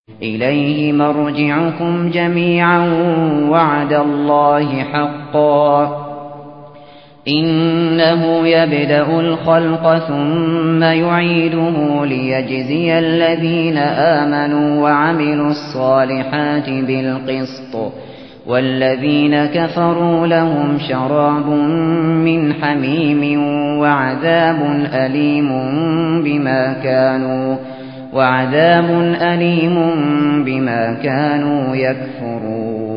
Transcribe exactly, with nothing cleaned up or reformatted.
إليه مرجعكم جميعا وعد الله حقا إنه يبدأ الخلق ثم يعيده ليجزي الذين آمنوا وعملوا الصالحات بالقسط والذين كفروا لهم شراب من حميم وعذاب أليم بما كانوا وعذاب أليم بما كانوا يكفرون